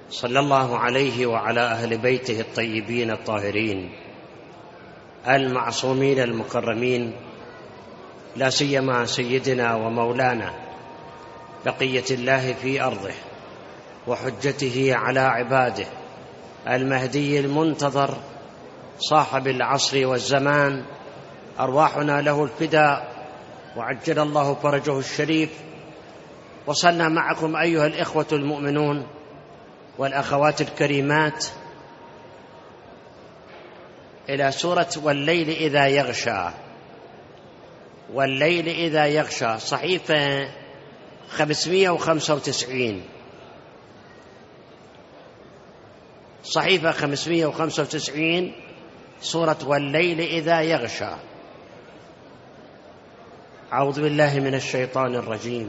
صلى الله عليه وعلى أهل بيته الطيبين الطاهرين المعصومين المكرمين، لا سيما سيدنا ومولانا بقية الله في أرضه وحجته على عباده المهدي المنتظر صاحب العصر والزمان، أرواحنا له الفداء وعجل الله فرجه الشريف. وصلنا معكم أيها الإخوة المؤمنون والأخوات الكريمات إلى سورة والليل إذا يغشى. والليل إذا يغشى، صحيفة 595، صحيفة 595، سورة والليل إذا يغشى. أعوذ بالله من الشيطان الرجيم.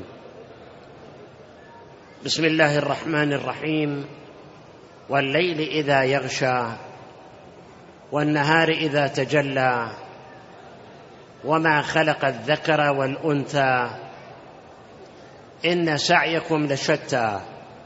بسم الله الرحمن الرحيم. والليل إذا يغشى والنهار إذا تجلى وما خلق الذكر والأنثى إن سعيكم لشتى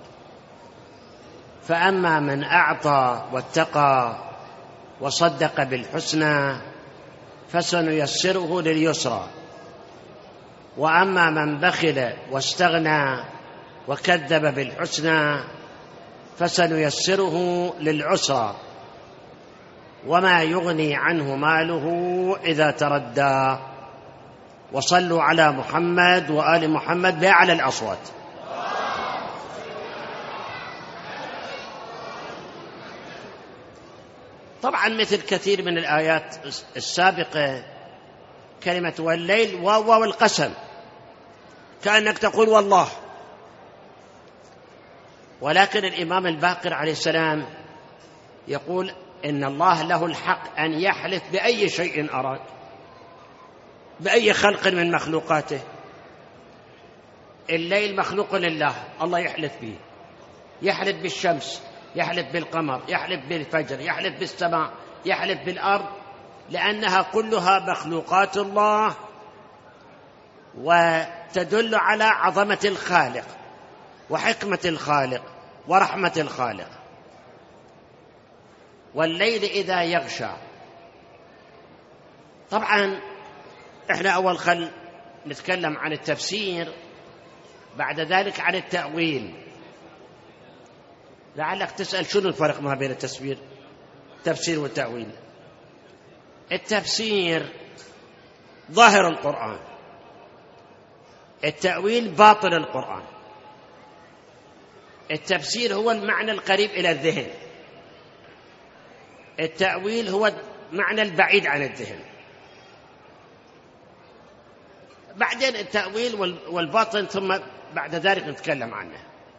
فأما من أعطى واتقى وصدق بالحسنى فسنيسره لليسرى وأما من بخل واستغنى وكذب بالحسنى فسنيسره للعسرى وما يغني عنه ماله إذا تردى. وصلوا على محمد وآل محمد بأعلى الأصوات. طبعا مثل كثير من الآيات السابقة كلمة والليل واو القسم، كأنك تقول والله. ولكن الإمام الباقر عليه السلام يقول إن الله له الحق أن يحلف بأي شيء أراد، بأي خلق من مخلوقاته. الليل مخلوق لله، الله يحلف به، يحلف بالشمس، يحلف بالقمر، يحلف بالفجر، يحلف بالسماء، يحلف بالأرض، لأنها كلها مخلوقات الله وتدل على عظمة الخالق وحكمة الخالق ورحمة الخالق. والليل إذا يغشى، طبعا احنا أول خل نتكلم عن التفسير، بعد ذلك عن التأويل. لعلك تسأل شنو الفرق ما بين التفسير والتأويل. التفسير ظاهر القرآن، التأويل باطن القرآن. التفسير هو المعنى القريب إلى الذهن، التأويل هو المعنى البعيد عن الذهن. بعدين التأويل والباطن ثم بعد ذلك نتكلم عنه.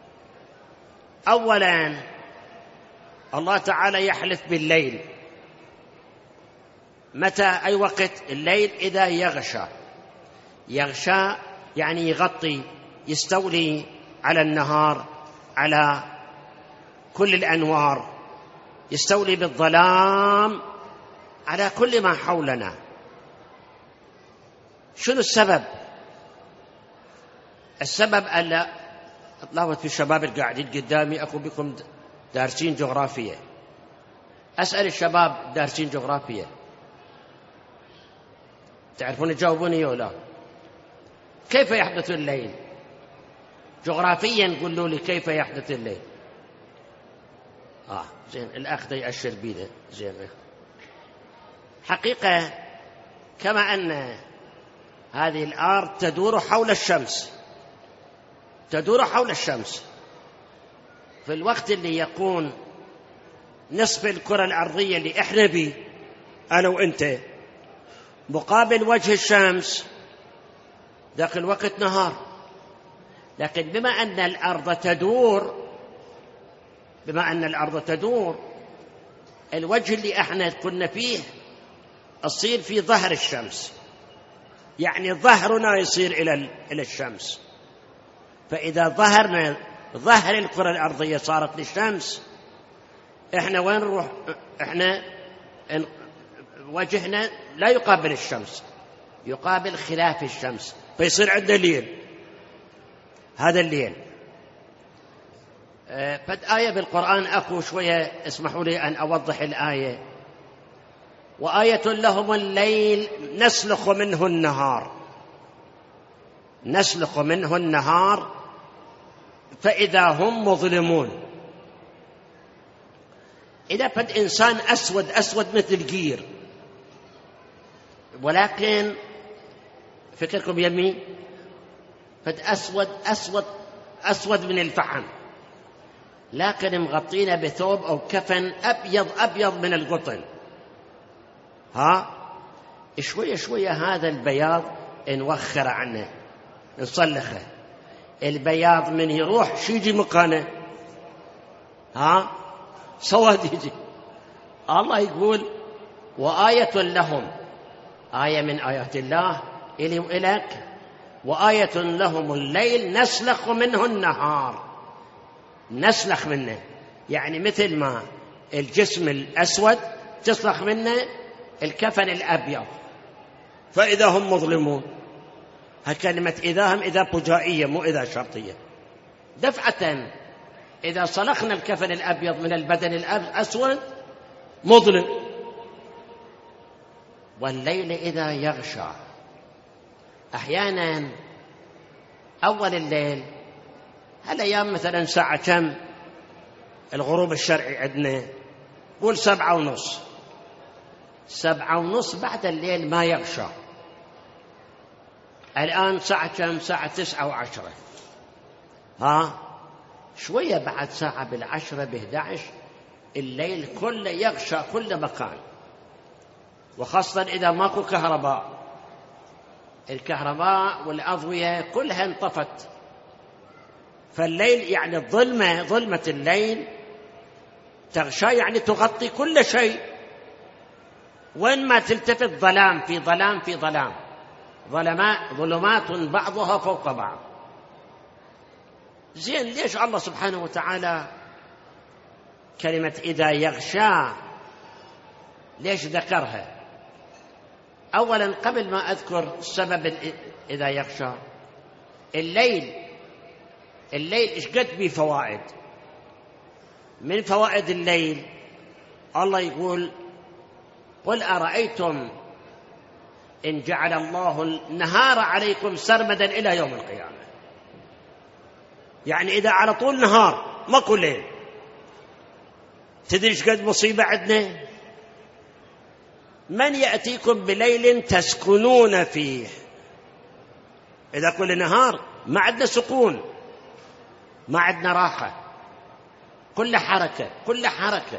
أولا الله تعالى يحلف بالليل، متى؟ أي وقت؟ الليل إذا يغشى. يغشى يعني يغطي، يستولي على النهار، على كل الأنوار، يستولي بالظلام على كل ما حولنا. شنو السبب؟ السبب ألا أطلعت في الشباب القاعدين قدامي، أكو بكم دارسين جغرافية، أسأل الشباب دارسين جغرافية، تعرفون يجاوبوني ولا؟ كيف يحدث الليل؟ جغرافيا قولوا لي كيف يحدث الليل. زين، الأخ ده يأشر بيده. زين، حقيقة كما أن هذه الأرض تدور حول الشمس، تدور حول الشمس، في الوقت اللي يكون نصف الكرة الأرضية اللي إحنا بيه أنا وإنت مقابل وجه الشمس، ذاك الوقت نهار. لكن بما أن الأرض تدور، الوجه اللي احنا كنا فيه يصير في ظهر الشمس، يعني ظهرنا يصير إلى الشمس. فإذا ظهر الكرة الأرضية صارت للشمس، احنا وين نروح؟ احنا وجهنا لا يقابل الشمس، يقابل خلاف الشمس، فيصير عندنا ليل. هذا الليل فد آية بالقرآن أكو شوية، اسمحوا لي أن أوضح الآية. وآية لهم الليل نسلخ منه النهار، نسلخ منه النهار فإذا هم مظلمون. إذا فد إنسان أسود أسود مثل قير، ولكن فكركم يمي فد أسود أسود أسود من الفحم، لكن مغطينا بثوب أو كفن أبيض أبيض من القطن. شوية شوية هذا البياض نوخر عنه، نصلخه. البياض من يروح شو يجي مكانه؟ سواد يجي. الله يقول وآية لهم، آية من آيات الله إلي وإلك. وآية لهم الليل نسلخ منه النهار، نسلخ منه يعني مثل ما الجسم الأسود تسلخ منه الكفن الأبيض فإذا هم مظلمون. هالكلمة إذا هم إذا فجائية مو إذا شرطية. دفعة إذا صلخنا الكفن الأبيض من البدن الأسود مظلم. والليل إذا يغشى، أحيانا أول الليل هالأيام مثلا ساعة كم الغروب الشرعي عندنا؟ قول 7:30. 7:30 بعد الليل ما يغشى. الآن ساعة كم؟ ساعة 9:10. شوية بعد ساعة بالعشرة 11 الليل كله يغشى كل مكان، وخاصة إذا ماكو كهرباء. الكهرباء والأضوية كلها انطفت، فالليل يعني الظلمة، ظلمة الليل تغشى يعني تغطي كل شيء. وين ما تلتفت ظلام في ظلام في ظلام، ظلمات بعضها فوق بعض. زين، ليش الله سبحانه وتعالى كلمة إذا يغشى ليش ذكرها؟ أولا قبل ما أذكر السبب إذا يغشى، الليل إيش قد به فوائد. من فوائد الليل الله يقول قل أرأيتم إن جعل الله النهار عليكم سرمدا إلى يوم القيامة. يعني إذا على طول نهار ماكو ليل، تدري إيش قد مصيبة عندنا؟ من يأتيكم بليل تسكنون فيه. إذا كل نهار ما عندنا سكون، ما عندنا راحة، كل حركة كل حركة.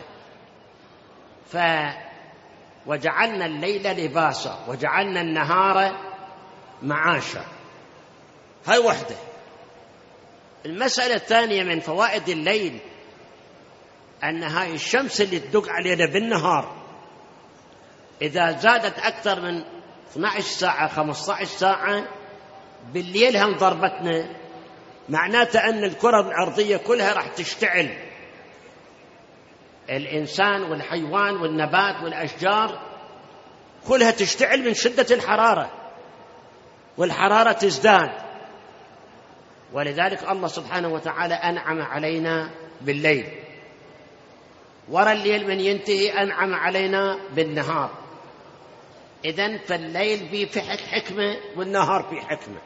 وجعلنا الليل لباسا وجعلنا النهار معاشا. هاي وحدة. المسألة الثانية من فوائد الليل أن هاي الشمس اللي تدق علينا بالنهار إذا زادت أكثر من 12 ساعة 15 ساعة بالليل هم ضربتنا، معناته أن الكرة الأرضية كلها راح تشتعل. الإنسان والحيوان والنبات والأشجار كلها تشتعل من شدة الحرارة، والحرارة تزداد. ولذلك الله سبحانه وتعالى أنعم علينا بالليل، ورا الليل من ينتهي أنعم علينا بالنهار. إذن فالليل فيه حكمة والنهار فيه حكمة.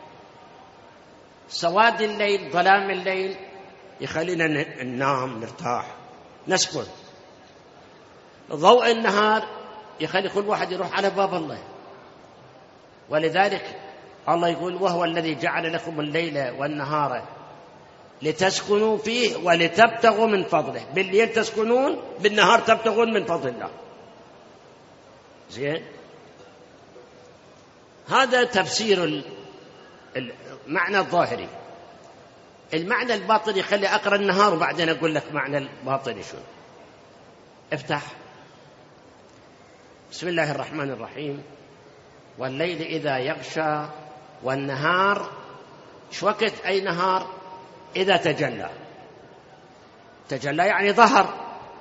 سواد الليل ظلام الليل يخلينا ننام نرتاح نسكن. ضوء النهار يخلي كل واحد يروح على باب الله. ولذلك الله يقول وهو الذي جعل لكم الليل والنهار لتسكنوا فيه ولتبتغوا من فضله. بالليل تسكنون، بالنهار تبتغون من فضل الله. زين، هذا تفسير المعنى الظاهري. المعنى الباطني خلي أقرأ النهار وبعدين أقول لك معنى الباطني شو. افتح. بسم الله الرحمن الرحيم. والليل إذا يغشى والنهار. إيش وقت أي نهار؟ إذا تجلى. تجلى يعني ظهر،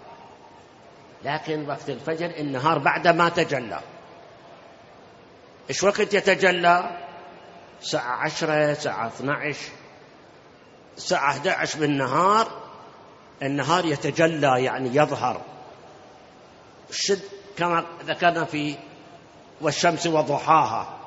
لكن وقت الفجر النهار بعد ما تجلى. إيش وقت يتجلى؟ ساعة 10 ساعة 12 ساعة 11 بالنهار النهار يتجلى يعني يظهر الشد كما ذكرنا في والشمس وضحاها.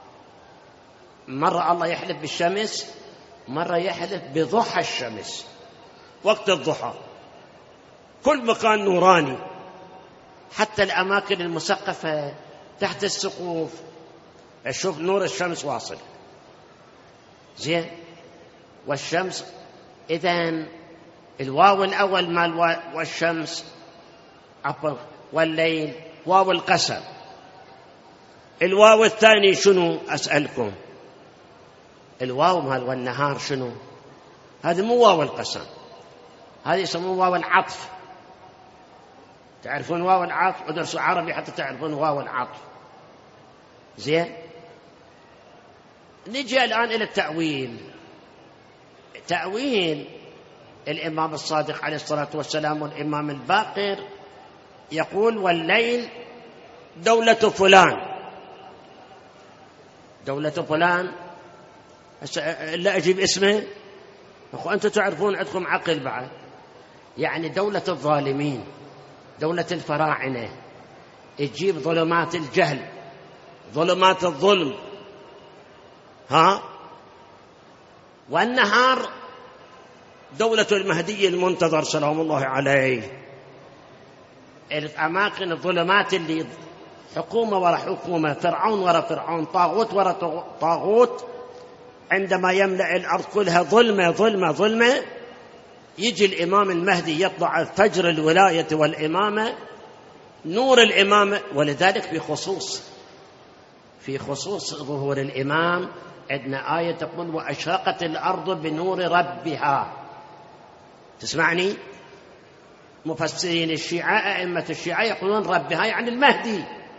مرة الله يحلف بالشمس، مرة يحلف بضحى الشمس، وقت الضحى كل مكان نوراني، حتى الأماكن المسقفة تحت السقوف أشوف نور الشمس واصل. زين، والشمس إذن الواو الأول مال والشمس والليل واو القسم. الواو الثاني شنو أسألكم؟ الواو مال والنهار شنو؟ هذا مو واو القسم، هذه يسموه واو العطف. تعرفون واو العطف؟ ادرسوا عربي حتى تعرفون واو العطف. زين، نجي الآن إلى التأويل. تأويل الإمام الصادق عليه الصلاة والسلام والإمام الباقر يقول والليل دولة فلان. دولة فلان لا أجيب اسمه، أخو أنتم تعرفون عندكم عقل بعد. يعني دولة الظالمين، دولة الفراعنة، تجيب ظلمات الجهل، ظلمات الظلم. والنهار دولة المهدي المنتظر سلام الله عليه. الأماكن الظلمات اللي حكومة وراء حكومة، فرعون وراء فرعون، طاغوت وراء طاغوت، عندما يملأ الأرض كلها ظلمة ظلمة ظلمة، يجي الإمام المهدي يطلع فجر الولاية والإمامة، نور الإمامة. ولذلك في خصوص ظهور الإمام عندنا آية تقول وأشرقت الأرض بنور ربها. تسمعني؟ مفسرين الشيعة أئمة الشيعة يقولون ربها يعني المهدي.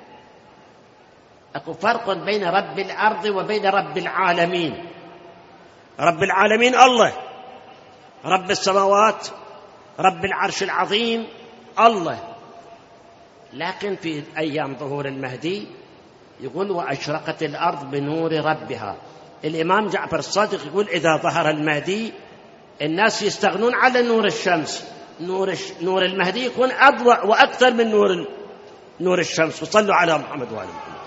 أكو فرق بين رب الأرض وبين رب العالمين. رب العالمين الله، رب السماوات، رب العرش العظيم الله. لكن في أيام ظهور المهدي يقول وأشرقت الأرض بنور ربها. الإمام جعفر الصادق يقول إذا ظهر المهدي الناس يستغنون على نور الشمس، نور المهدي يكون أضوء وأكثر من نور الشمس. وصلوا على محمد وآل محمد.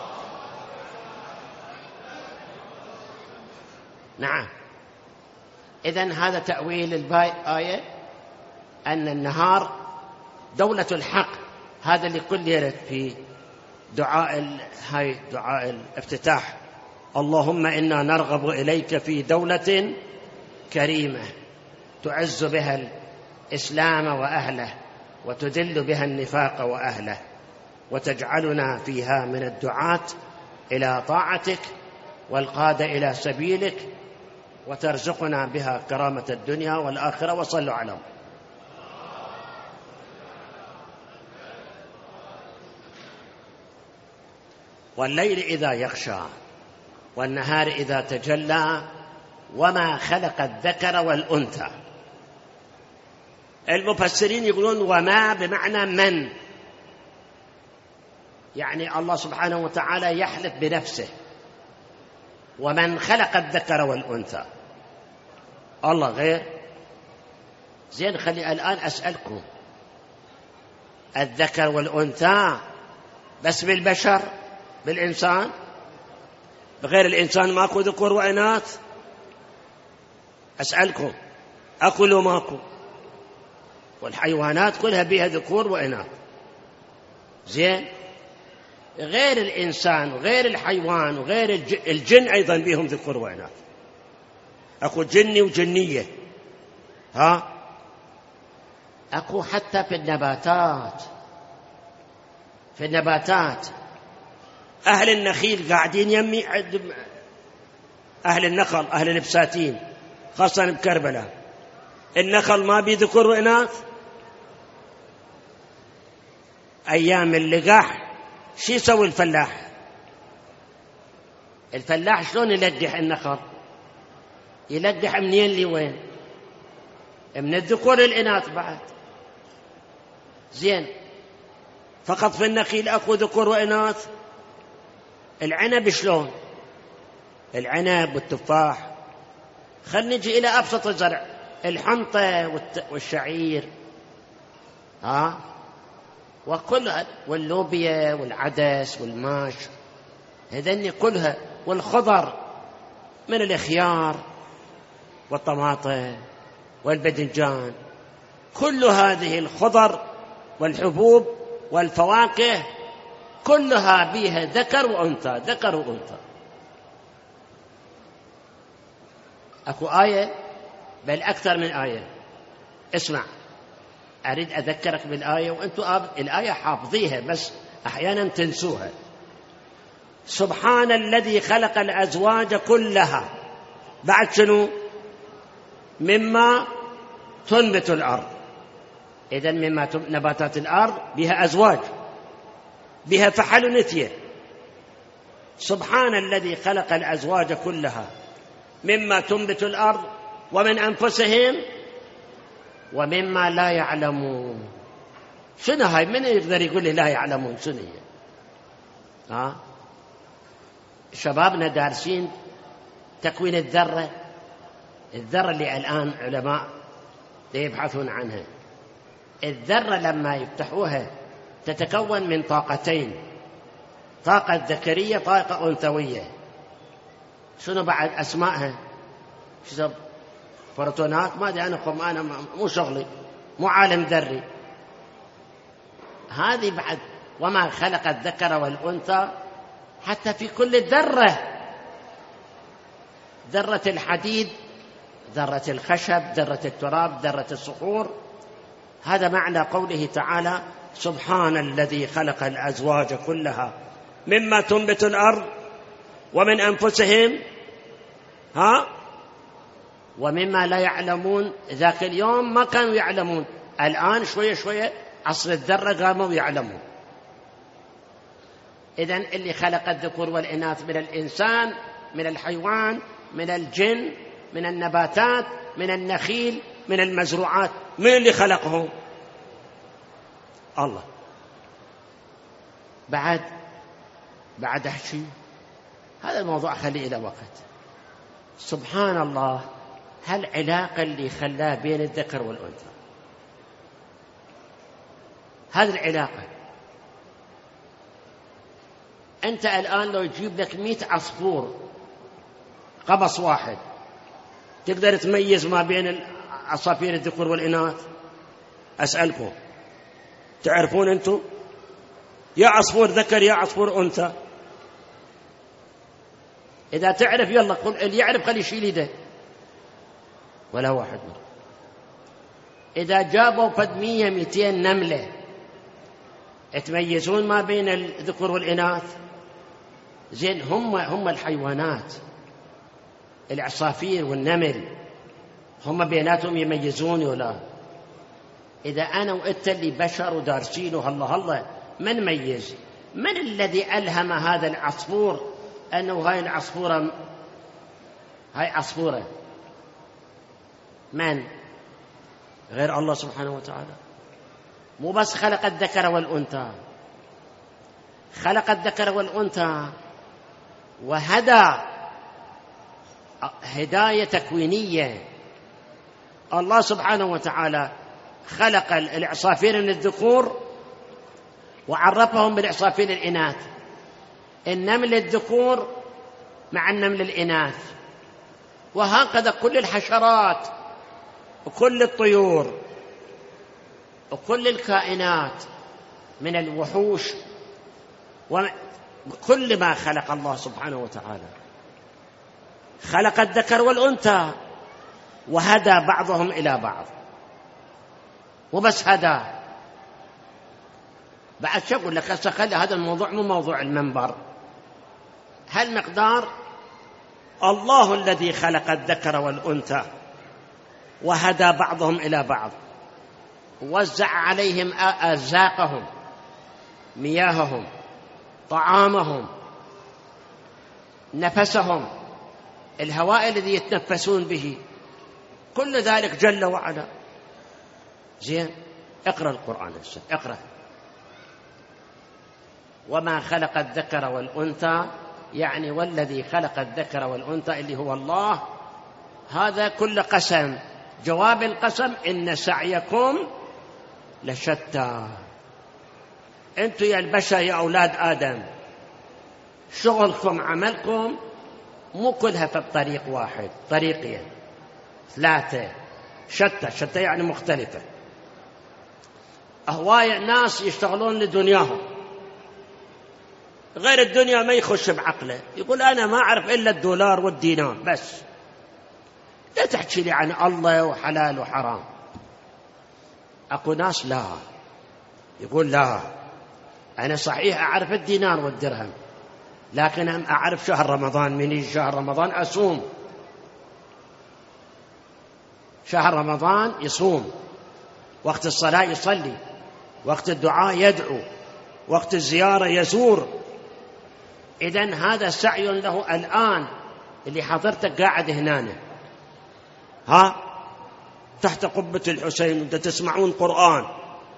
نعم، إذن هذا تأويل الآية أن النهار دولة الحق. هذا اللي كل يرد في دعاء الافتتاح اللهم إنا نرغب إليك في دولة كريمة تعز بها الإسلام وأهله وتذل بها النفاق وأهله، وتجعلنا فيها من الدعاة إلى طاعتك والقادة إلى سبيلك، وترزقنا بها كرامة الدنيا والآخرة. وصلوا على والليل إذا يغشى والنهار إذا تجلى وما خلق الذكر والأنثى. المفسرين يقولون وما بمعنى من، يعني الله سبحانه وتعالى يحلف بنفسه ومن خلق الذكر والأنثى الله غير. زين، خلي الآن أسألكم الذكر والأنثى بس بالبشر، بالإنسان، بغير الإنسان ماكو ذكور وإناث؟ أسألكم أكو لو ماكو؟ والحيوانات كلها بها ذكور وإناث. زين، غير الإنسان وغير الحيوان وغير الجن أيضا بهم ذكور وإناث. أكو جني وجنية، أكو حتى في النباتات أهل النخيل قاعدين يمي أهل النخل، أهل البساتين خاصة بكربلاء، النخل ما بي ذكور وإناث. أيام اللقاح شو يسوي الفلاح؟ الفلاح شلون يلقح النخل؟ يلقح منين لوين؟ من الذكور الإناث بعد. زين، فقط في النخيل أكو ذكور وإناث. العنب شلون؟ العنب والتفاح. خلنا نجي إلى أبسط الزرع، الحنطة والشعير وكلها، واللوبيا والعدس والماش، هذني كلها، والخضر من الخيار والطماطم والباذنجان، كل هذه الخضر والحبوب والفواكه كلها بها ذكر وأنثى، ذكر وأنثى. أكو آية، بل أكثر من آية. اسمع، أريد أذكرك بالآية وأنتم الآية حافظيها بس أحيانا تنسوها. سبحان الذي خلق الأزواج كلها، بعد شنو؟ مما تنبت الأرض. إذن مما نباتات الأرض بها أزواج، بها فحل ونتية. سبحان الذي خلق الأزواج كلها مما تنبت الأرض ومن أنفسهم ومما لا يعلمون. شنو هاي؟ من يقدر يقول لي لا يعلمون؟ شنو هي؟ شبابنا دارسين تكوين الذرة، الذرة اللي الآن علماء يبحثون عنها. الذرة لما يفتحوها تتكون من طاقتين، طاقة ذكرية، طاقة أنثوية. شنو بعد أسمائها؟ شو بروتونات؟ ما أدري أنا مو شغلي، مو عالم ذري. هذه بعد وما خلق الذكر والأنثى حتى في كل ذرة، ذرة الحديد، ذرة الخشب، ذرة التراب، ذرة الصخور. هذا معنى قوله تعالى سبحان الذي خلق الأزواج كلها مما تنبت الأرض ومن أنفسهم ومما لا يعلمون. ذاك اليوم ما كانوا يعلمون، الآن شوية شوية عصر الذرة قاموا يعلمون. إذن اللي خلق الذكور والإناث من الإنسان، من الحيوان، من الجن، من النباتات، من النخيل، من المزروعات، من اللي خلقهم؟ الله. بعد أحكي هذا الموضوع خليه إلى وقت. سبحان الله، هالعلاقة اللي خلاه بين الذكر والأنثى، هذه العلاقة. أنت الآن لو يجيب لك 100 عصفور قبص واحد، تقدر تميز ما بين عصافير الذكور والإناث؟ أسألكم، تعرفون أنتم يا عصفور ذكر يا عصفور أنثى؟ إذا تعرف يلا قل، اللي يعرف خلي يشيل يده ولا واحد مرة. إذا جابوا فد 100-200 نملة تميزون ما بين الذكور والإناث؟ زين، هم الحيوانات، العصافير والنمل، هم بيناتهم يميزون ولا؟ إذا أنا وإنت اللي بشر ودارسين وهلا ما نميز، من الذي ألهم هذا العصفور أنه هاي العصفورة هاي عصفورة؟ من غير الله سبحانه وتعالى؟ مو بس خلق الذكر والأنثى، خلق الذكر والأنثى وهدى هداية تكوينية. الله سبحانه وتعالى خلق العصافير من الذكور وعرفهم بالعصافير الإناث، النمل الذكور مع النمل الإناث، وهكذا كل الحشرات وكل الطيور وكل الكائنات من الوحوش وكل ما خلق الله سبحانه وتعالى. خلق الذكر والأنثى وهدى بعضهم إلى بعض، وبس هدى. بعد شو أقول لك؟ خلي هذا الموضوع مو موضوع المنبر. هالمقدار الله الذي خلق الذكر والأنثى وهدى بعضهم إلى بعض، ووزع عليهم أرزاقهم، مياههم، طعامهم، نفسهم، الهواء الذي يتنفسون به، كل ذلك جل وعلا. زين، اقرأ القرآن هسه، اقرأ. وما خلق الذكر والأنثى، يعني والذي خلق الذكر والأنثى اللي هو الله. هذا كل قسم جواب القسم إن سعيكم لشتى. أنتم يا البشر يا أولاد آدم شغلكم عملكم مو كلها في الطريق واحد، طريقين 3 شتى يعني مختلفة. هواية ناس يشتغلون لدنياهم، غير الدنيا ما يخش بعقله، يقول أنا ما أعرف إلا الدولار والدينار بس، لا تحكي لي عن الله وحلال وحرام. أكو ناس لا، يقول لا أنا صحيح أعرف الدينار والدرهم، لكن أعرف شهر رمضان، من يجي شهر رمضان أصوم، شهر رمضان يصوم، وقت الصلاة يصلي، وقت الدعاء يدعو، وقت الزيارة يزور. إذن هذا سعي له الآن. اللي حضرتك قاعد هنا تحت قبة الحسين وانت تسمعون قرآن،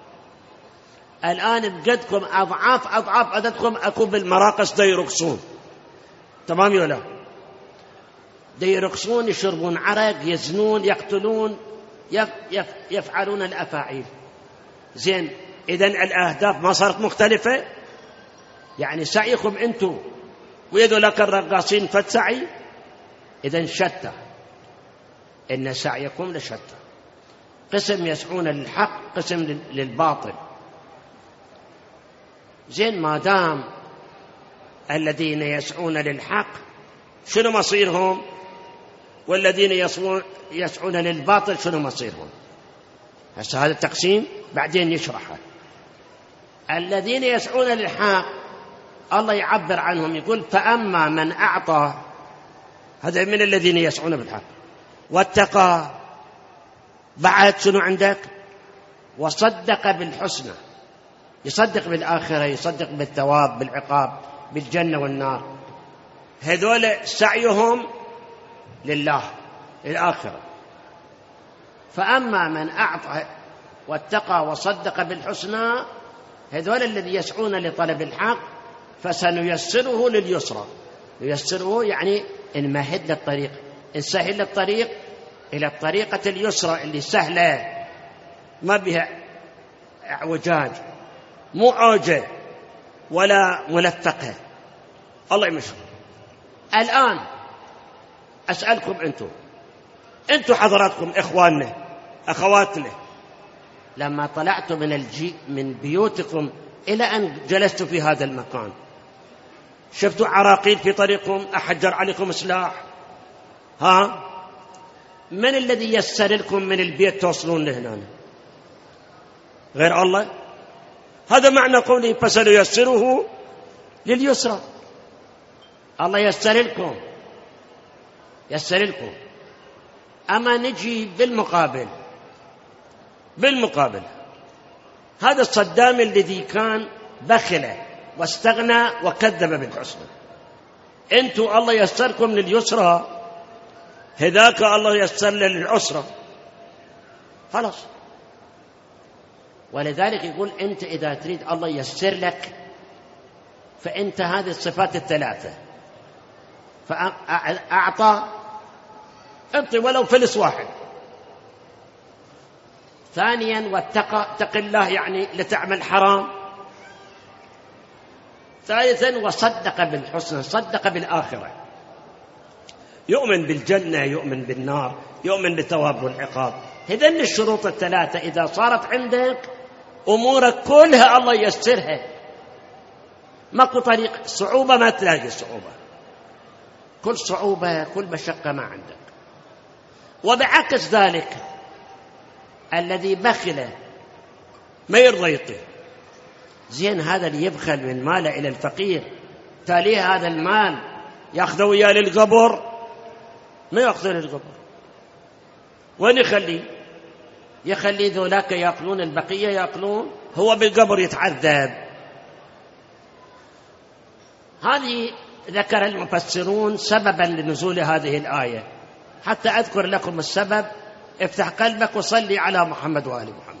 الآن بقدكم أضعاف عددكم أكو بالمراقص دا يرقصون، تمام ولا لا؟ دا يرقصون، يشربون عرق، يزنون، يقتلون، يفعلون الأفاعيل. زين، إذن الأهداف ما صارت مختلفة؟ يعني سعيكم أنتم ويذلك الرقاصين فالسعي إذن شتى. إن سعيكم لشتى، قسم يسعون للحق، قسم للباطل. زين، ما دام الذين يسعون للحق شنو مصيرهم، والذين يسعون للباطل شنو مصيرهم؟ هسه هذا التقسيم بعدين يشرحه. الذين يسعون للحق الله يعبر عنهم، يقول فأما من أعطى، هذا من الذين يسعون بالحق، واتقى، بعد شنو عندك؟ وصدق بالحسنى، يصدق بالآخرة، يصدق بالثواب بالعقاب بالجنة والنار، هذول سعيهم لله الآخرة. فأما من أعطى واتقى وصدق بالحسنى، هذول الذي يسعون لطلب الحق، فسنيسره لليسرى. ييسره يعني نمهد للطريق، نسهل الطريق إلى الطريقة اليسرى اللي سهلة ما بها اعوجاج، مو عوجة ولا ملفقة. الله يمشي. الآن أسألكم أنتم حضراتكم إخواننا أخواتنا، لما طلعتم من بيوتكم إلى أن جلستوا في هذا المكان، شفتوا عراقيل في طريقكم، أحجر عليكم سلاح، من الذي يسر لكم من البيت توصلون لهنا؟ غير الله. هذا معنى قوله فسنيسره لليسرى. الله يسر لكم. أما نجي بالمقابل هذا الصدام الذي كان بخل واستغنى وكذب بالحسنى، أنتم الله يسركم لليسرى، هذاك الله يسر للعسرى، خلاص. ولذلك يقول أنت إذا تريد الله يسر لك، فأنت هذه الصفات 3، فأعطى، اعطي ولو فلس واحد. ثانيا واتق الله يعني لتعمل حرام. ثالثا وصدق بالحسنى، صدق بالآخرة، يؤمن بالجنة، يؤمن بالنار، يؤمن بالثواب والعقاب. هذين الشروط 3 إذا صارت عندك أمورك كلها الله يسرها، ماكو طريق صعوبة، ما تلاقي صعوبة، كل صعوبة كل مشقة ما عندك. وبعكس ذلك الذي بخل ما يرضى يعطي. زين، هذا اللي يبخل من ماله إلى الفقير، تاليه هذا المال يأخذه وياه للقبر، ما يأخذه للقبر، وين يخلي ذولاك يأكلون، البقية يأكلون، هو بالقبر يتعذب. هذه ذكر المفسرون سببا لنزول هذه الآية. حتى أذكر لكم السبب، افتح قلبك وصلي على محمد وآل محمد.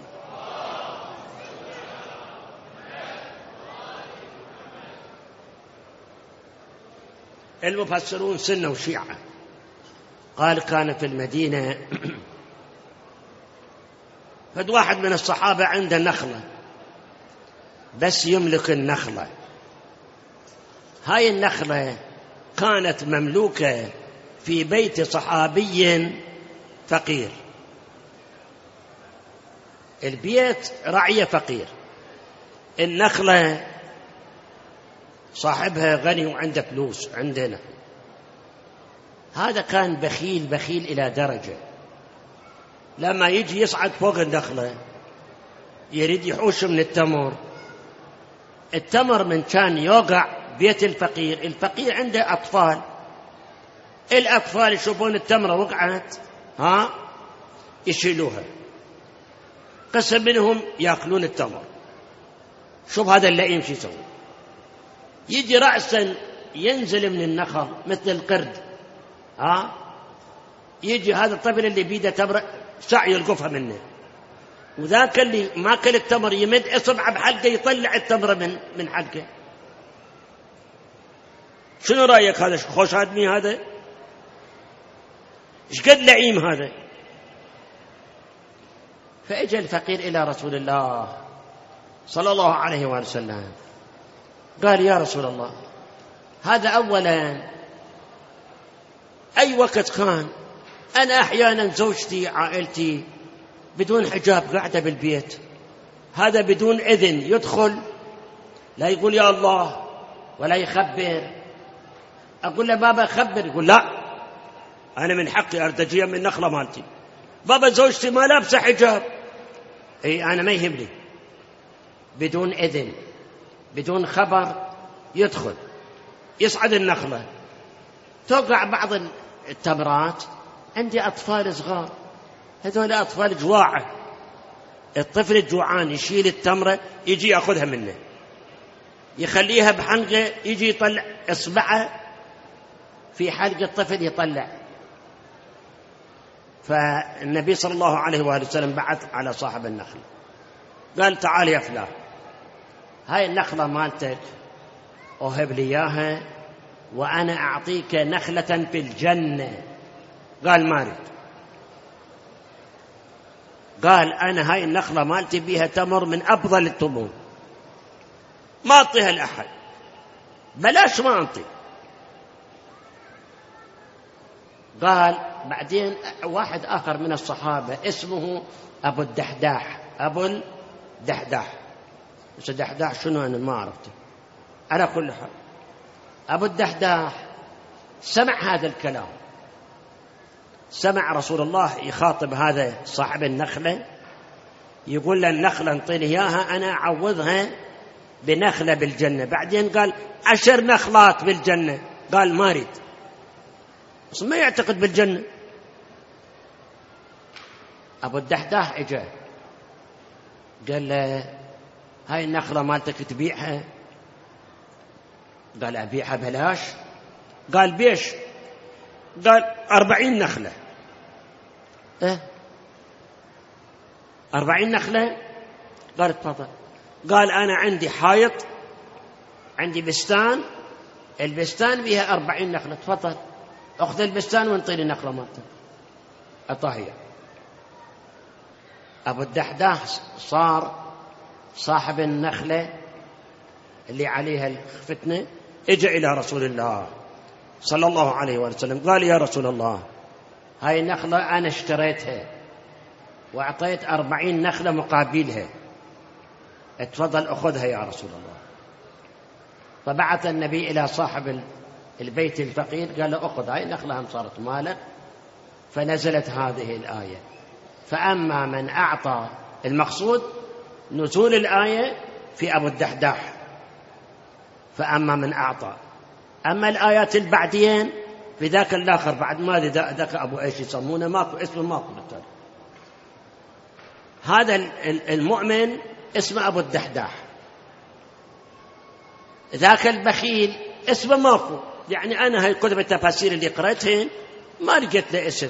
المفسرون سنة وشيعة، قال كان في المدينة فد واحد من الصحابة عنده نخلة، بس يملك النخلة. هاي النخلة كانت مملوكة في بيت صحابي فقير، البيت رعية فقير، النخلة صاحبها غني وعنده فلوس عندنا. هذا كان بخيل بخيل إلى درجة لما يجي يصعد فوق النخلة يريد يحوش من التمر من كان يوقع بيت الفقير. الفقير عنده أطفال، الأطفال يشوفون التمرة وقعت يشيلوها، قسم منهم يأكلون التمر. شوف هذا اللئيم شو يسوي، يجي رأسا ينزل من النخل مثل القرد، يجي هذا الطفل اللي بيده تمر سعي يلقفها منه، وذاك اللي ما كل التمر يمد إصبعه بحلقه يطلع التمر من حلقه. شنو رأيك؟ هذا خوش آدمي، هذا ايش قد لئيم هذا. فاجى الفقير إلى رسول الله صلى الله عليه وسلم قال: يا رسول الله، هذا أولا أي وقت كان أنا أحيانا زوجتي عائلتي بدون حجاب قاعدة بالبيت، هذا بدون إذن يدخل، لا يقول يا الله ولا يخبر. أقول له: بابا خبر. يقول: لا، أنا من حقي أرتجيها من نخلة مالتي. بابا زوجتي ما لابسة حجاب. أنا ما يهمني، بدون إذن بدون خبر يدخل يصعد النخلة، توقع بعض التمرات. عندي أطفال صغار، هذول أطفال جواعة، الطفل الجوعان يشيل التمرة يجي يأخذها منه، يخليها بحلقه، يجي يطلع إصبعه في حلق الطفل يطلع. فالنبي صلى الله عليه وآله وسلم بعث على صاحب النخل قال: تعال يا فلان، هاي النخلة مالتك أهب لي إياها وأنا أعطيك نخلة في الجنة. قال: ما أريد. قال: أنا هاي النخلة مالتي بيها تمر من أفضل التمور، ما أعطيها لأحد، بلاش ما أعطي. قال بعدين واحد آخر من الصحابة اسمه أبو الدحداح، أبو الدحداح، بس الدحداح شنو أنا ما عرفته. على كل حال أبو الدحداح سمع هذا الكلام، سمع رسول الله يخاطب هذا صاحب النخلة، يقول له: النخلة انطيني إياها أنا أعوضها بنخلة بالجنة. بعدين قال: 10 نخلات بالجنة. قال: ما أريد، بس ما يعتقد بالجنة. أبو الدحداح إجا قال له: هاي النخلة مالتك تبيعها؟ قال: أبيعها بلاش. قال: بيش؟ قال: 40 نخلة. 40 نخلة؟ قال: تفضل. قال: أنا عندي حائط، عندي بستان، البستان بيها 40 نخلة، تفضل أخذ البستان وانطيني نخلة مالتك. أطاهية. أبو الدحداح صار صاحب النخلة اللي عليها الفتنة، اجى إلى رسول الله صلى الله عليه وسلم قال: يا رسول الله، هاي النخلة أنا اشتريتها وأعطيت 40 نخلة مقابلها، اتفضل أخذها يا رسول الله. فبعث النبي إلى صاحب البيت الفقير قال له: أخذ هاي النخلة، هم صارت مالك. فنزلت هذه الآية: فأما من أعطى. المقصود نزول الآية في أبو الدحداح، فأما من أعطى. أما الآيات البعدين في ذاك الآخر بعد ما ذاك أبو إيش يسمونه، ماكو اسمه، ماكو بالتالي. هذا المؤمن اسمه أبو الدحداح، ذاك البخيل اسمه ماكو. يعني أنا هاي كتب التفاسير اللي قرأتهن ما لقيت له اسم.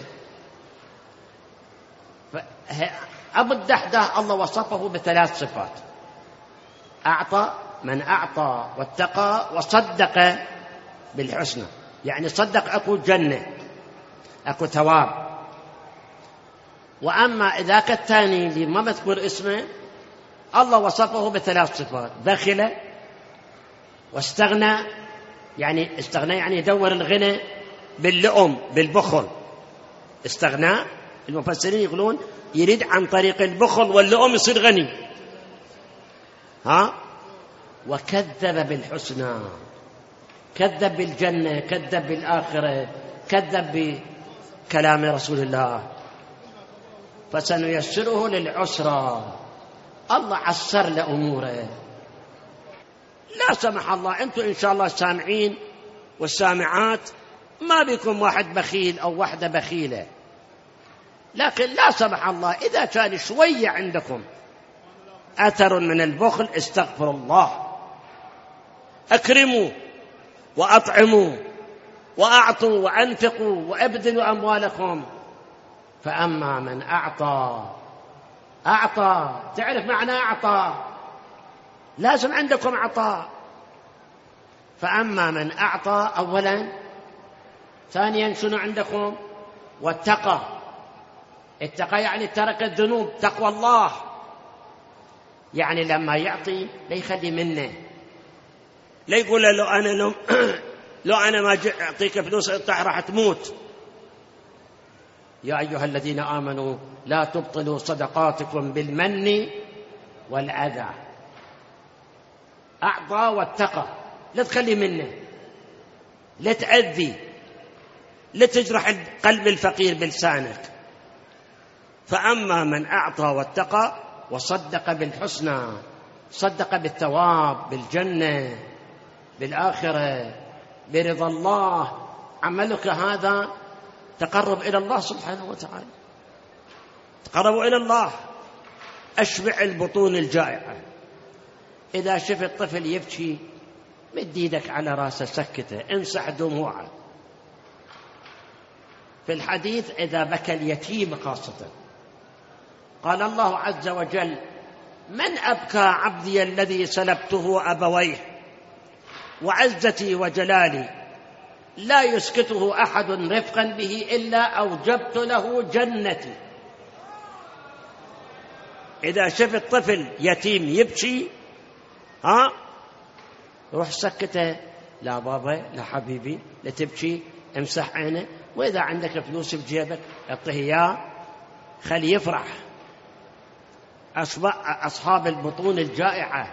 أبو الدحداح الله وصفه ب3 صفات: أعطى، من أعطى واتقى وصدق بالحسنى، يعني صدق أكو جنة، أكو ثواب. وأما إذا كان الثاني اللي ما مذكور اسمه الله وصفه بثلاث صفات: بخل واستغنى، يعني استغنى يعني يدور الغنى باللؤم بالبخل، استغنى المفسرين يقولون يريد عن طريق البخل واللؤم يصير غني. وكذب بالحسنى، كذب بالجنة، كذب بالآخرة، كذب بكلام رسول الله، فسنيسره للعسرى. الله عسر لأموره. لا سمح الله أنتم إن شاء الله السامعين والسامعات ما بكم واحد بخيل أو واحدة بخيلة، لكن لا سمح الله إذا كان شوية عندكم أثر من البخل استغفر الله، أكرموا وأطعموا وأعطوا وأنفقوا وأبذلوا أموالكم. فأما من أعطى، تعرف معنى أعطى؟ لازم عندكم عطاء. فأما من أعطى أولا، ثانيا شنو عندكم؟ واتقى. اتقى يعني ترك الذنوب، تقوى الله، يعني لما يعطي لا يخلي منه، لا يقول لو أنا ما أعطيك فلوس راح تموت. يا أيها الذين آمنوا لا تبطلوا صدقاتكم بالمن والأذى. أعطى واتقى، لا تخلي منه، لا تأذي، لا تجرح قلب الفقير بلسانك. فأما من أعطى واتقى وصدق بالحسنى، صدق بالثواب، بالجنة، بالآخرة، برضا الله، عملك هذا تقرب إلى الله سبحانه وتعالى، تقرب إلى الله. أشبع البطون الجائعة. إذا شفت طفل يبكي مد يدك على راسه سكته، امسح دموعه. في الحديث إذا بكى اليتيم خاصة قال الله عز وجل: من أبكى عبدي الذي سلبته أبويه وعزتي وجلالي لا يسكته أحد رفقا به إلا أوجبت له جنتي. إذا شفت طفل يتيم يبكي روح سكته، لا بابا لا حبيبي لا تبكي، امسح عينه. وإذا عندك فلوس بجيبك اعطيه إياه، خليه يفرح. أصحاب البطون الجائعة.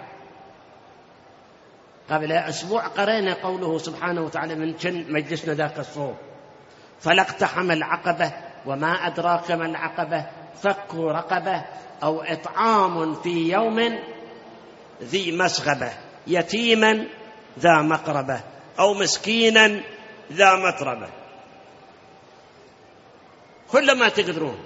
قبل أسبوع قرأنا قوله سبحانه وتعالى من مجلسنا ذاك الصوب: فلاقتحم العقبة وما أدراك ما العقبة فك رقبة أو إطعام في يوم ذي مسغبة يتيما ذا مقربة أو مسكينا ذا متربة. كل ما تقدرون.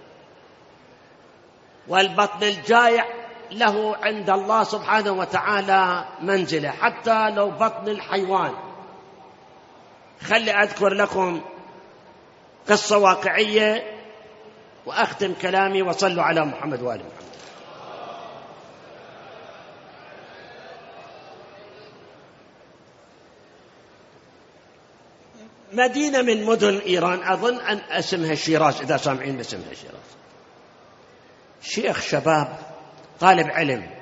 والبطن الجائع له عند الله سبحانه وتعالى منزلة، حتى لو بطن الحيوان. خلي أذكر لكم قصة واقعية وأختم كلامي، وصلوا على محمد وآل محمد. مدينة من مدن إيران، أظن أن اسمها شيراز، إذا سامعين باسمها شيراز. شيخ شباب طالب علم،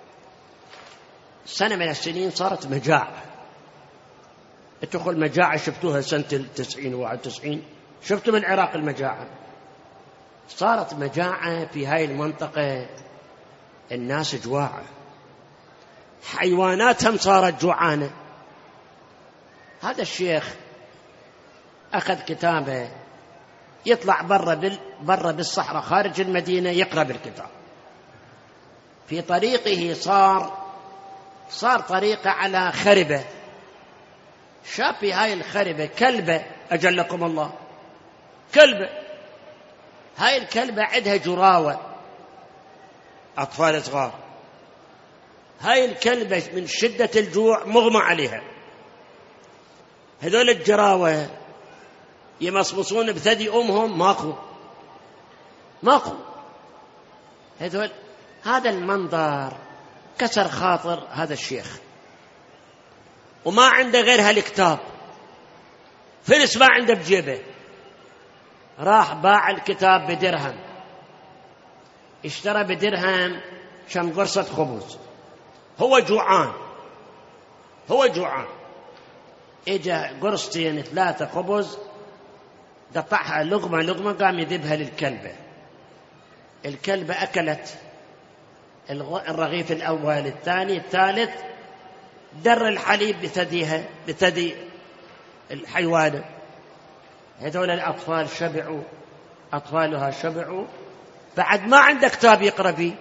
سنة من السنين صارت مجاعة. ادخل مجاعة شفتوها سنة 90 91، شفتوا من العراق المجاعة. صارت مجاعة في هاي المنطقة، الناس جواعة، حيواناتهم صارت جوعانة. هذا الشيخ أخذ كتابه يطلع برا بالصحراء خارج المدينة يقرأ بالكتاب. في طريقه صار طريقه على خربة، شاف في هاي الخربة كلبة، أجلكم الله، كلبة. هاي الكلبة عندها جراوة، أطفال صغار. هاي الكلبة من شدة الجوع مغمى عليها. هذول الجراوة يمصمصون بثدي أمهم، ماكو. هذا المنظر كسر خاطر هذا الشيخ، وما عنده غير هالكتاب، فلس ما عنده بجيبه. راح باع الكتاب بدرهم اشترى بدرهم كم قرصة خبز، هو جوعان، اجا قرصتين 3 خبز، قطعها لقمة قام يذبها للكلبة. الكلبة أكلت الرغيف الأول، الثاني، الثالث، در الحليب بثدي الحيوانة. هذول الأطفال أطفالها شبعوا، بعد ما عنده كتاب يقرأ فيه.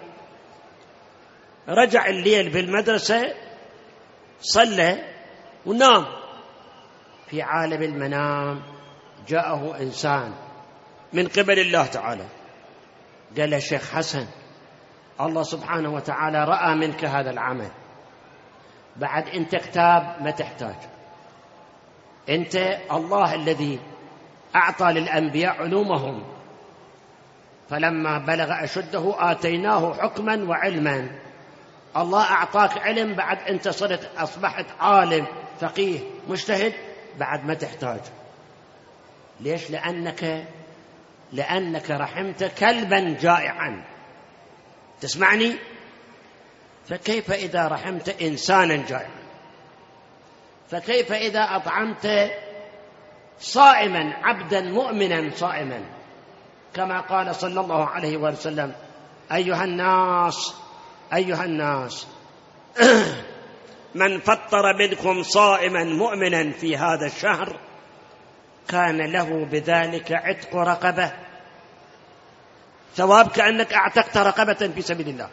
رجع الليل بالمدرسة، صلى ونام. في عالم المنام جاءه إنسان من قبل الله تعالى، قال له: شيخ حسن، الله سبحانه وتعالى رأى منك هذا العمل، بعد أنت كتاب ما تحتاج، أنت الله الذي أعطى للأنبياء علومهم، فلما بلغ أشده آتيناه حكما وعلما. الله أعطاك علم، بعد أنت أصبحت عالم فقيه مجتهد، بعد ما تحتاج. ليش؟ لأنك رحمت كلبا جائعا. تسمعني؟ فكيف إذا رحمت إنسانا جائعا؟ فكيف إذا أطعمت صائما، عبدا مؤمنا صائما؟ كما قال صلى الله عليه وسلم: أيها الناس من فطر منكم صائما مؤمنا في هذا الشهر كان له بذلك عتق رقبة، ثواب كأنك أعتقت رقبة في سبيل الله،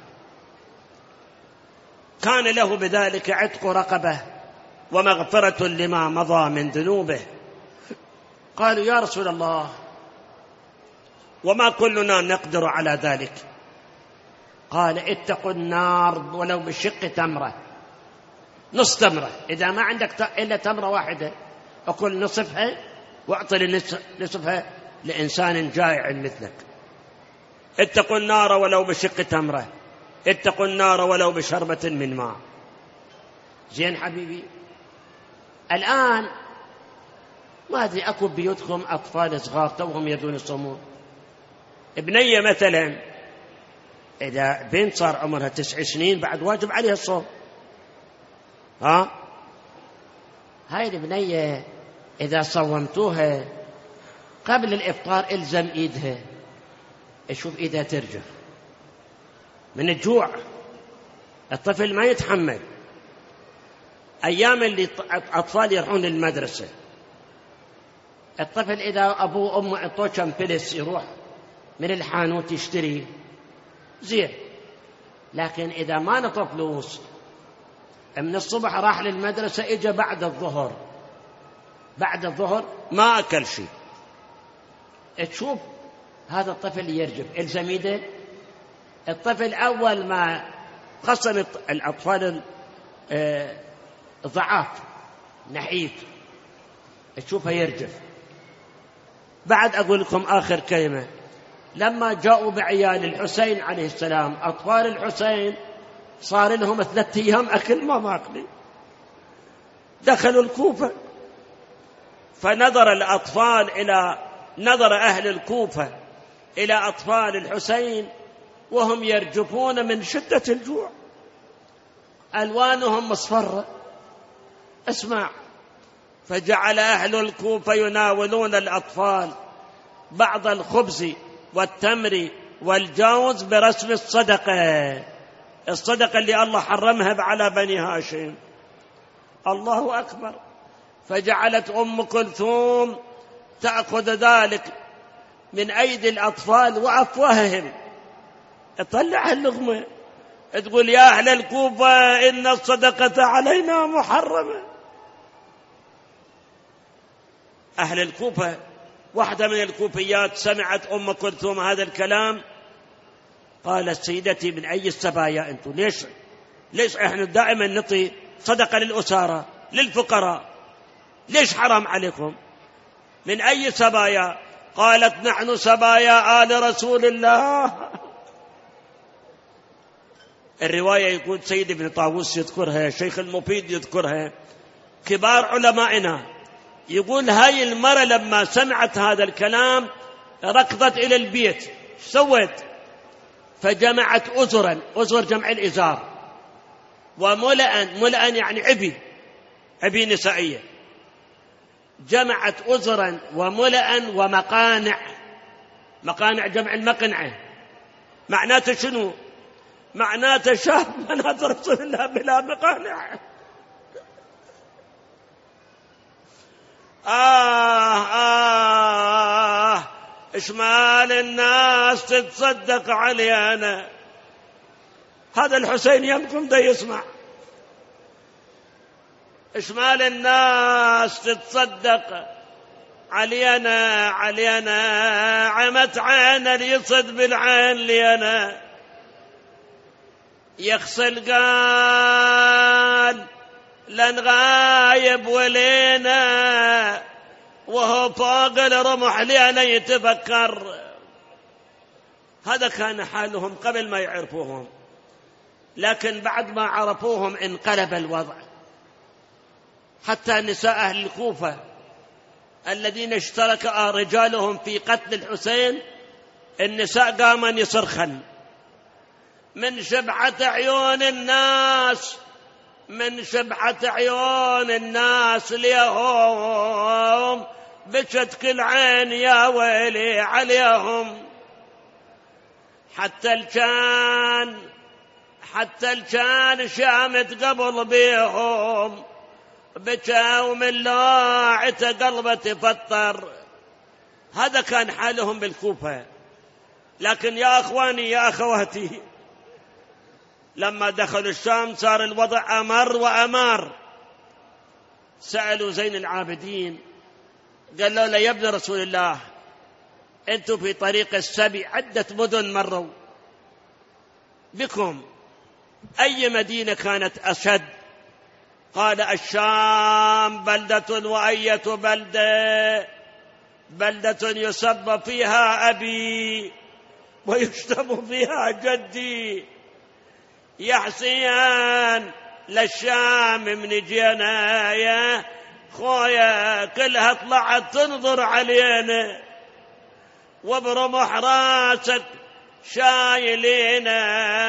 كان له بذلك عتق رقبة ومغفرة لما مضى من ذنوبه. قالوا: يا رسول الله، وما كلنا نقدر على ذلك؟ قال: اتقوا النار ولو بشق تمرة، نص تمرة. إذا ما عندك إلا تمرة واحدة، أكل نصفها واعطي نصفها لإنسان جائع مثلك. اتقوا النار ولو بشق تمرة، اتقوا النار ولو بشربة من ماء. زين حبيبي، الآن ما أدري أكو بيوتكم أطفال صغار توهم يدون يصومون. ابنية مثلا، إذا بنت صار عمرها 9 سنين بعد واجب عليها الصوم. هاي البنية إذا صومتوها قبل الإفطار إلزم إيدها، اشوف إيدها ترجف من الجوع. الطفل ما يتحمل. أيام اللي أطفال يروحون للمدرسة، الطفل إذا أبوه وأمه عطوه كم فلس يروح من الحانوت يشتري زين، لكن إذا ما نطى فلوس من الصبح راح للمدرسة، إجا بعد الظهر ما أكل شيء، تشوف هذا الطفل يرجف. الزميدة الطفل أول ما قسم الأطفال ضعاف نحيف، تشوفه يرجف. بعد أقول لكم آخر كلمة، لما جاءوا بعيال الحسين عليه السلام، أطفال الحسين صار لهم 3 أيام أكل ما ماكلين، دخلوا الكوفة، فنظر أهل الكوفة إلى أطفال الحسين وهم يرجفون من شدة الجوع، ألوانهم مصفرة. اسمع، فجعل أهل الكوفة يناولون الأطفال بعض الخبز والتمر والجوز برسم الصدقة اللي الله حرمها على بني هاشم. الله أكبر. فجعلت أم كلثوم تأخذ ذلك من أيدي الأطفال وأفواههم، تطلع اللقمة تقول: يا أهل الكوفة إن الصدقة علينا محرمة. أهل الكوفة، واحدة من الكوفيات سمعت أم كلثوم هذا الكلام، قالت: سيدتي، من أي السبايا أنتم؟ ليش إحنا دائما نعطي صدقة للأسارة للفقراء، ليش حرام عليكم؟ من أي سبايا؟ قالت: نحن سبايا آل رسول الله. الرواية يقول سيد ابن طاووس يذكرها، شيخ المفيد يذكرها، كبار علمائنا، يقول هاي المرأة لما سمعت هذا الكلام ركضت إلى البيت. سوت؟ فجمعت أزرا، أزر جمع الإزار، وملأ يعني عبي نسائية، جمعت أزرا وملأ ومقانع. مقانع جمع المقنعة. معناته شنو؟ معناته شاف بنات رسول الله بلا مقانع. إشمال الناس تتصدق علي أنا. هذا الحسين يمكن ده يسمع. إشمال الناس تتصدق علي أنا عمت عين اليصد بالعين لي أنا. يغسل قال لن غايب ولينا، وهو فوق الرمح لي أنا يتفكر. هذا كان حالهم قبل ما يعرفوهم، لكن بعد ما عرفوهم انقلب الوضع. حتى نساء أهل الكوفة الذين اشترك رجالهم في قتل الحسين، النساء قاما يصرخن من شبعة عيون الناس، من شبعة عيون الناس اليوم بكت كل عين يا ويلي عليهم. حتى الكان شامت قبل بيهم، بكى ومن لاعته قلبه تفطر. هذا كان حالهم بالكوفة. لكن يا أخواني يا أخواتي، لما دخلوا الشام صار الوضع أمر وأمار. سألوا زين العابدين قالوا له يا ابن رسول الله، أنتم في طريق السبي عدة مدن مروا بكم، أي مدينة كانت أشد؟ قال الشام بلدة وأية بلدة يسب فيها أبي ويشتم فيها جدي. يا حسين للشام من جينا يا خويا، كلها طلعت تنظر علينا، وبرمح راسك شايلينا،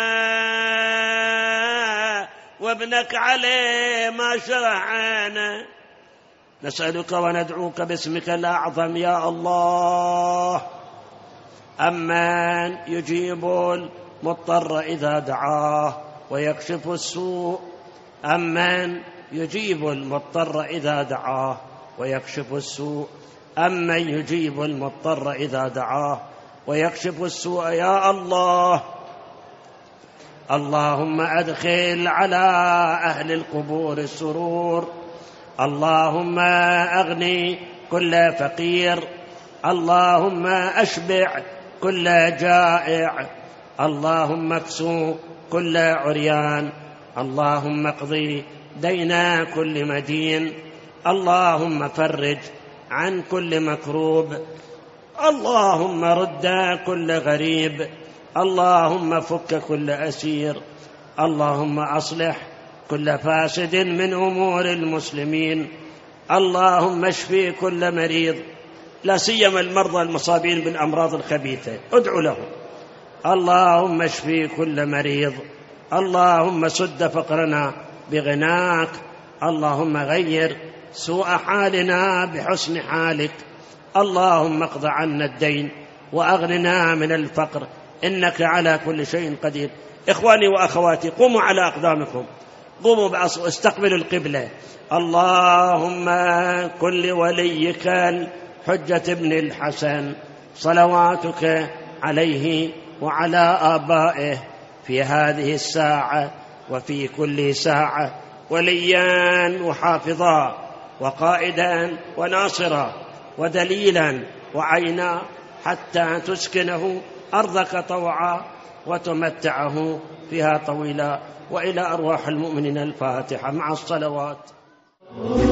وابنك عليه ما شرعنا. نسألك وندعوك باسمك الأعظم يا الله، أمن يجيب المضطر إذا دعاه ويكشف السوء، أمن يجيب المضطر إذا دعاه ويكشف السوء، أمن يجيب المضطر إذا دعاه ويكشف السوء يا الله. اللهم أدخل على أهل القبور السرور، اللهم أغني كل فقير، اللهم أشبع كل جائع، اللهم اكسو كل عريان، اللهم اقضي دين كل مدين، اللهم فرج عن كل مكروب، اللهم رد كل غريب، اللهم فك كل أسير، اللهم أصلح كل فاسد من أمور المسلمين، اللهم اشفي كل مريض، لا سيما المرضى المصابين بالأمراض الخبيثة، ادعو لهم. اللهم اشفي كل مريض، اللهم سد فقرنا بغناك، اللهم غير سوء حالنا بحسن حالك، اللهم اقض عنا الدين وأغننا من الفقر، إنك على كل شيء قدير. إخواني وأخواتي، قوموا على أقدامكم، قوموا استقبلوا القبلة. اللهم كل وليك الحجة ابن الحسن صلواتك عليه وعلى آبائه في هذه الساعة وفي كل ساعة وليا وحافظا وقائدا وناصرا ودليلا وعينا، حتى تسكنه أرضك طوعا وتمتعه فيها طويلا. وإلى أرواح المؤمنين الفاتحة مع الصلوات.